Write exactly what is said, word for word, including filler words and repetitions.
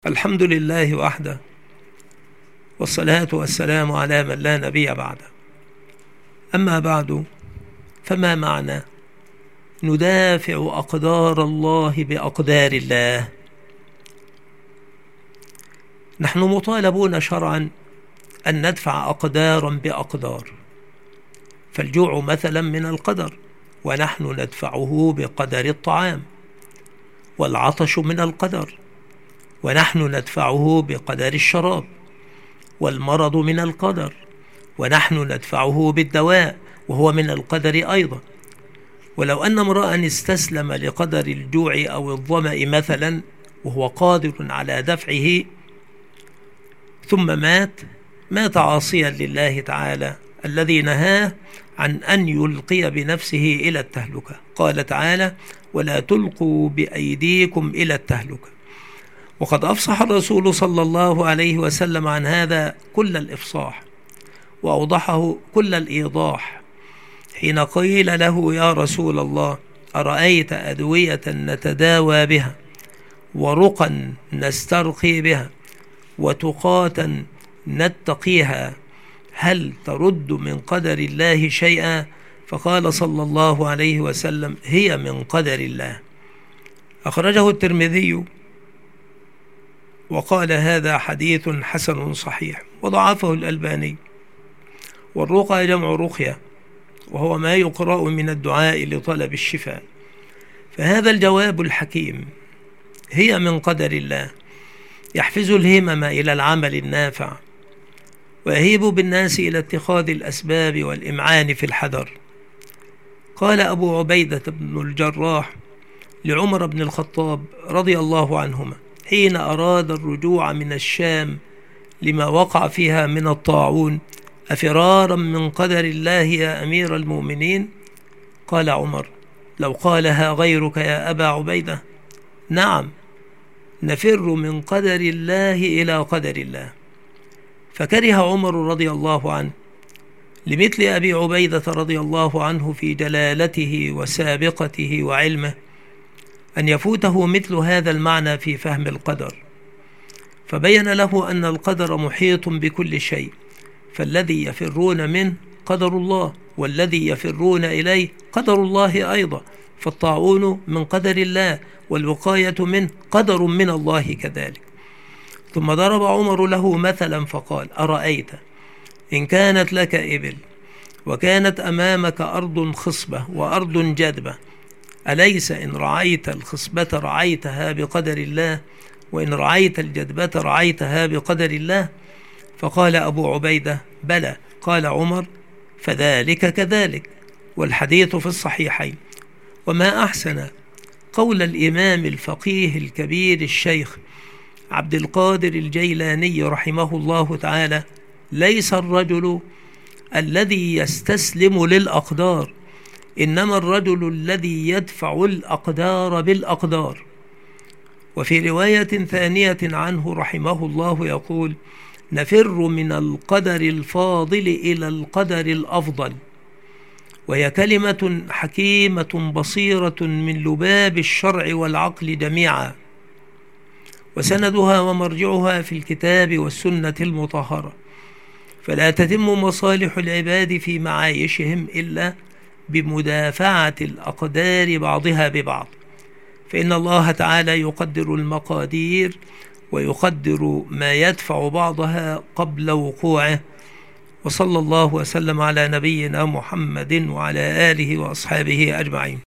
الحمد لله وحده، والصلاة والسلام على من لا نبي بعده. أما بعد، فما معنى ندافع أقدار الله بأقدار الله؟ نحن مطالبون شرعا أن ندفع أقدارا بأقدار، فالجوع مثلا من القدر ونحن ندفعه بقدر الطعام، والعطش من القدر ونحن ندفعه بقدر الشراب، والمرض من القدر ونحن ندفعه بالدواء وهو من القدر أيضا. ولو أن امرأ استسلم لقدر الجوع أو الظمأ مثلا وهو قادر على دفعه ثم مات مات عاصيا لله تعالى الذي نهاه عن أن يلقي بنفسه إلى التهلكة. قال تعالى: ولا تلقوا بأيديكم إلى التهلكة. وقد أفصح الرسول صلى الله عليه وسلم عن هذا كل الإفصاح، وأوضحه كل الإيضاح حين قيل له: يا رسول الله، أرأيت أدوية نتداوى بها، ورقا نسترقي بها، وتقاة نتقيها، هل ترد من قدر الله شيئا؟ فقال صلى الله عليه وسلم: هي من قدر الله. أخرجه الترمذي وقال: هذا حديث حسن صحيح، وضعفه الألباني. والرقى جمع رقية، وهو ما يقرأ من الدعاء لطلب الشفاء. فهذا الجواب الحكيم هي من قدر الله يحفز الهمم إلى العمل النافع، ويهيب بالناس إلى اتخاذ الأسباب والإمعان في الحذر. قال أبو عبيدة بن الجراح لعمر بن الخطاب رضي الله عنهما حين أراد الرجوع من الشام لما وقع فيها من الطاعون: أفرارا من قدر الله يا أمير المؤمنين؟ قال عمر: لو قالها غيرك يا أبا عبيدة، نعم، نفر من قدر الله إلى قدر الله. فكره عمر رضي الله عنه لمثل أبي عبيدة رضي الله عنه في جلالته وسابقته وعلمه أن يفوته مثل هذا المعنى في فهم القدر، فبين له أن القدر محيط بكل شيء، فالذي يفرون منه قدر الله، والذي يفرون إليه قدر الله أيضا، فالطاعون من قدر الله، والوقاية منه قدر من الله كذلك. ثم ضرب عمر له مثلا فقال: أرأيت إن كانت لك إبل وكانت أمامك أرض خصبة وأرض جدبة، أليس إن رعيت الخصبة رعيتها بقدر الله، وإن رعيت الجدبة رعيتها بقدر الله؟ فقال أبو عبيدة: بلى. قال عمر: فذلك كذلك. والحديث في الصحيحين. وما أحسن قول الإمام الفقيه الكبير الشيخ عبد القادر الجيلاني رحمه الله تعالى: ليس الرجل الذي يستسلم للأقدار، إنما الرجل الذي يدفع الأقدار بالأقدار. وفي رواية ثانية عنه رحمه الله يقول: نفر من القدر الفاضل إلى القدر الأفضل. وهي كلمة حكيمة بصيرة من لباب الشرع والعقل جميعا، وسندها ومرجعها في الكتاب والسنة المطهرة. فلا تتم مصالح العباد في معايشهم إلا بمدافعة الأقدار بعضها ببعض، فإن الله تعالى يقدر المقادير ويقدر ما يدفع بعضها قبل وقوعه. وصلى الله وسلم على نبينا محمد وعلى آله وأصحابه أجمعين.